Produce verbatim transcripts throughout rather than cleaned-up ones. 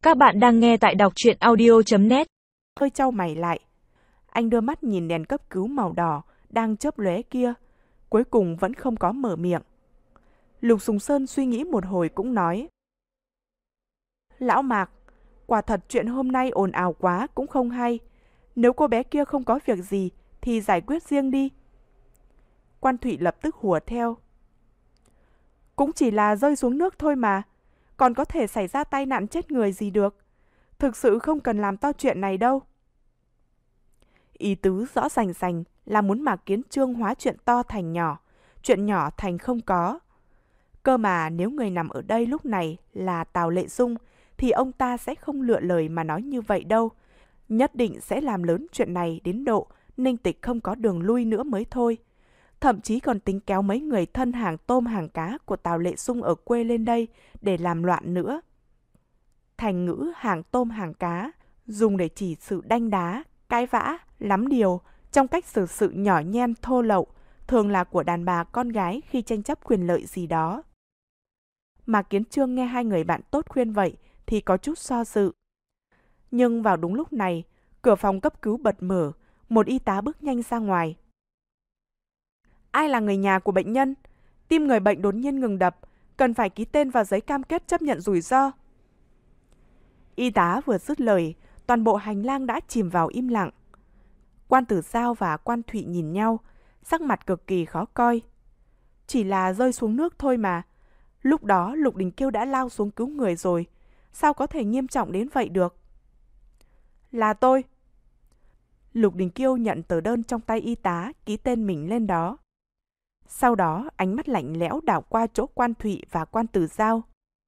Các bạn đang nghe tại đọc truyện audio chấm net. Hơi chau mày lại. Anh đưa mắt nhìn đèn cấp cứu màu đỏ đang chớp lóe kia, cuối cùng vẫn không có mở miệng. Lục Sùng Sơn suy nghĩ một hồi cũng nói: Lão Mạc, quả thật chuyện hôm nay ồn ào quá cũng không hay. Nếu cô bé kia không có việc gì thì giải quyết riêng đi. Quan Thụy lập tức hùa theo: Cũng chỉ là rơi xuống nước thôi mà, còn có thể xảy ra tai nạn chết người gì được. Thực sự không cần làm to chuyện này đâu. Ý tứ rõ rành rành là muốn Mạc Kiến Trương hóa chuyện to thành nhỏ, chuyện nhỏ thành không có. Cơ mà nếu người nằm ở đây lúc này là Tào Lệ Dung thì ông ta sẽ không lựa lời mà nói như vậy đâu. Nhất định sẽ làm lớn chuyện này đến độ Ninh Tịch không có đường lui nữa mới thôi. Thậm chí còn tính kéo mấy người thân hàng tôm hàng cá của Tào Lệ Dung ở quê lên đây để làm loạn nữa. Thành ngữ hàng tôm hàng cá dùng để chỉ sự đanh đá, cãi vã, lắm điều trong cách xử sự nhỏ nhen thô lậu, thường là của đàn bà con gái khi tranh chấp quyền lợi gì đó. Mạc Kiến Trương nghe hai người bạn tốt khuyên vậy thì có chút do dự. Nhưng vào đúng lúc này, cửa phòng cấp cứu bật mở, một y tá bước nhanh ra ngoài. Ai là người nhà của bệnh nhân? Tim người bệnh đột nhiên ngừng đập, cần phải ký tên vào giấy cam kết chấp nhận rủi ro. Y tá vừa dứt lời, toàn bộ hành lang đã chìm vào im lặng. Quan Tử Giao và Quan Thụy nhìn nhau, sắc mặt cực kỳ khó coi. Chỉ là rơi xuống nước thôi mà. Lúc đó Lục Đình Kiêu đã lao xuống cứu người rồi, sao có thể nghiêm trọng đến vậy được? Là tôi. Lục Đình Kiêu nhận tờ đơn trong tay y tá, ký tên mình lên đó. Sau đó ánh mắt lạnh lẽo đảo qua chỗ Quan Thụy và Quan Tử Giao.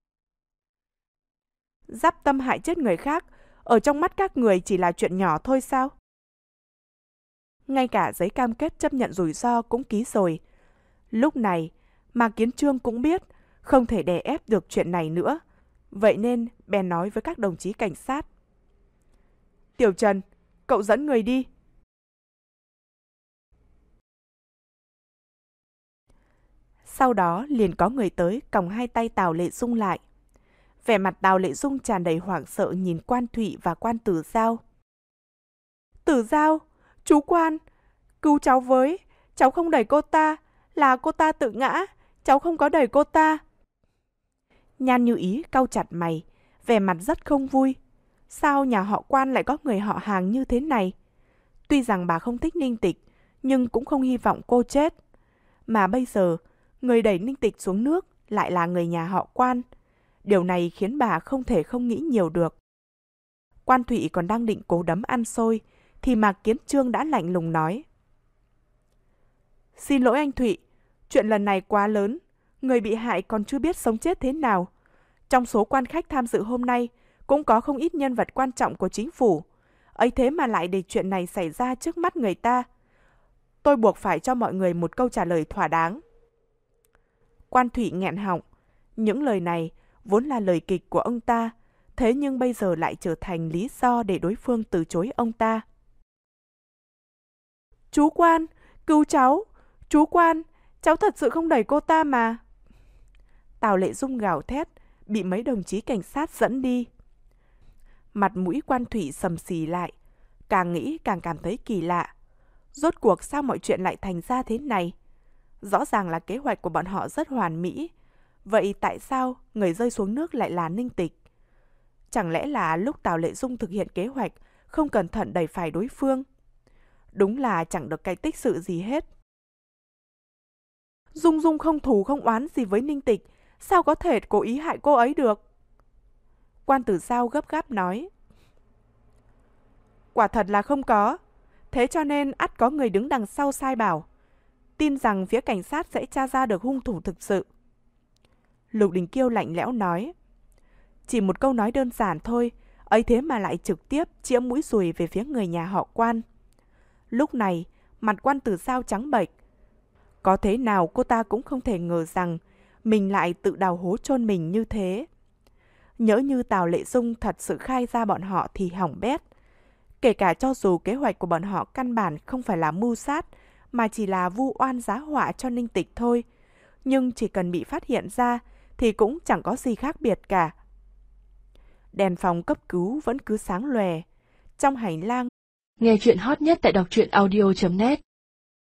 Giáp tâm hại chết người khác, ở trong mắt các người chỉ là chuyện nhỏ thôi sao? Ngay cả giấy cam kết chấp nhận rủi ro cũng ký rồi. Lúc này, Mạc Kiến Trương cũng biết không thể đè ép được chuyện này nữa. Vậy nên bèn nói với các đồng chí cảnh sát: Tiểu Trần, cậu dẫn người đi. Sau đó liền có người tới còng hai tay Tào Lệ Dung lại. Vẻ mặt Tào Lệ Dung tràn đầy hoảng sợ nhìn Quan Thụy và Quan Tử Giao. Tử Giao, chú Quan, cứu cháu với, cháu không đẩy cô ta, là cô ta tự ngã, cháu không có đẩy cô ta. Nhan Như Ý cau chặt mày, vẻ mặt rất không vui. Sao nhà họ Quan lại có người họ hàng như thế này? Tuy rằng bà không thích Ninh Tịch, nhưng cũng không hy vọng cô chết. Mà bây giờ, người đẩy Ninh Tịch xuống nước lại là người nhà họ Quan. Điều này khiến bà không thể không nghĩ nhiều được. Quan Thụy còn đang định cố đấm ăn xôi, thì Mạc Kiến Trương đã lạnh lùng nói: Xin lỗi anh Thụy, chuyện lần này quá lớn, người bị hại còn chưa biết sống chết thế nào. Trong số quan khách tham dự hôm nay, cũng có không ít nhân vật quan trọng của chính phủ. Ấy thế mà lại để chuyện này xảy ra trước mắt người ta. Tôi buộc phải cho mọi người một câu trả lời thỏa đáng. Quan Thụy nghẹn họng. Những lời này vốn là lời kịch của ông ta, thế nhưng bây giờ lại trở thành lý do để đối phương từ chối ông ta. Chú Quan, cứu cháu! Chú Quan, cháu thật sự không đẩy cô ta mà. Tào Lệ Dung gào thét, bị mấy đồng chí cảnh sát dẫn đi. Mặt mũi Quan Thụy sầm xì lại, càng nghĩ càng cảm thấy kỳ lạ. Rốt cuộc sao mọi chuyện lại thành ra thế này? Rõ ràng là kế hoạch của bọn họ rất hoàn mỹ. Vậy tại sao người rơi xuống nước lại là Ninh Tịch? Chẳng lẽ là lúc Tào Lệ Dung thực hiện kế hoạch không cẩn thận đẩy phải đối phương? Đúng là chẳng được cái tích sự gì hết. Dung Dung không thù không oán gì với Ninh Tịch, sao có thể cố ý hại cô ấy được? Quan Tử Giao gấp gáp nói: Quả thật là không có, thế cho nên ắt có người đứng đằng sau sai bảo. Tin rằng phía cảnh sát sẽ tra ra được hung thủ thực sự. Lục Đình Kiêu lạnh lẽo nói: Chỉ một câu nói đơn giản thôi, ấy thế mà lại trực tiếp chĩa mũi dùi về phía người nhà họ Quan. Lúc này, mặt Quan Tử Giao trắng bệch. Có thế nào cô ta cũng không thể ngờ rằng mình lại tự đào hố chôn mình như thế. Nhỡ như Tào Lệ Dung thật sự khai ra bọn họ thì hỏng bét. Kể cả cho dù kế hoạch của bọn họ căn bản không phải là mưu sát, mà chỉ là vu oan giá họa cho Ninh Tịch thôi, nhưng chỉ cần bị phát hiện ra thì cũng chẳng có gì khác biệt cả. đèn phòng cấp cứu vẫn cứ sáng lòe. Trong hành lang, Nghe chuyện hot nhất tại đọc truyện audio chấm net